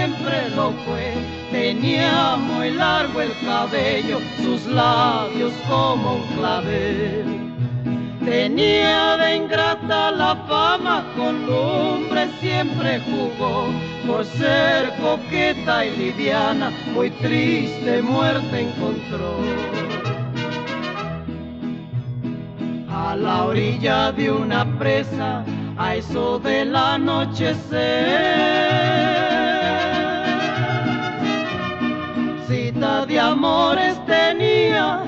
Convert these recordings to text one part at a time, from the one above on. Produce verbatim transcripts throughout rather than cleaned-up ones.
siempre lo fue. Tenía muy largo el cabello, sus labios como un clavel. Tenía de ingrata la fama, con lumbre siempre jugó. Por ser coqueta y liviana, muy triste muerte encontró. A la orilla de una presa, a eso del anochecer, cita de amores tenía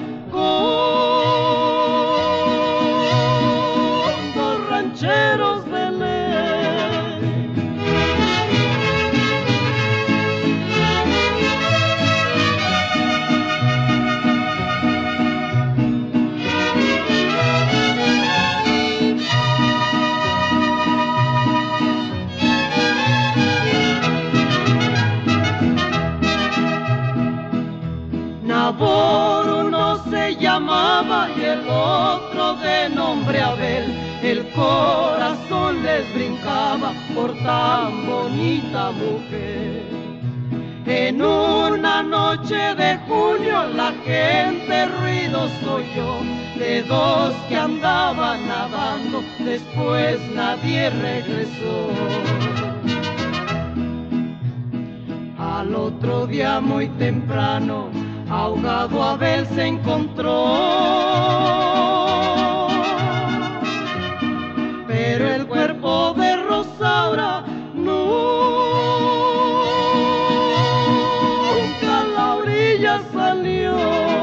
con dos rancheros de ley. Nabor uno se llamaba y el otro de nombre Abel. El corazón les brincaba por tan bonita mujer. En una noche de junio la gente ruidos oyó de dos que andaban nadando, después nadie regresó. Al otro día muy temprano, ahogado Abel se encontró, pero el cuerpo de Rosaura nunca a la orilla salió.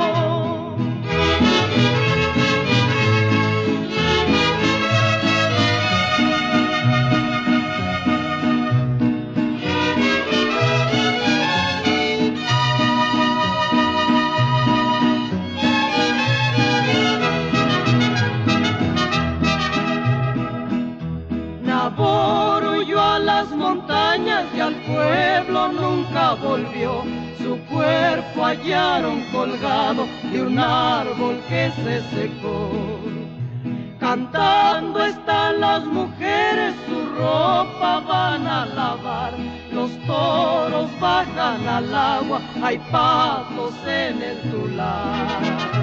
Nabor huyó a las montañas y al pueblo nunca volvió. Su cuerpo hallaron colgado de un árbol que se secó. Cantando están las mujeres, su ropa van a lavar. Los toros bajan al agua, hay patos en el tular.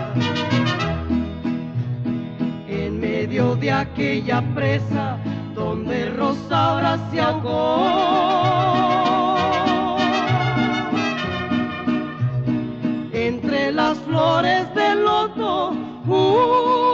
En medio de aquella presa donde Rosaura se ahogó, entre las flores del loto, uh,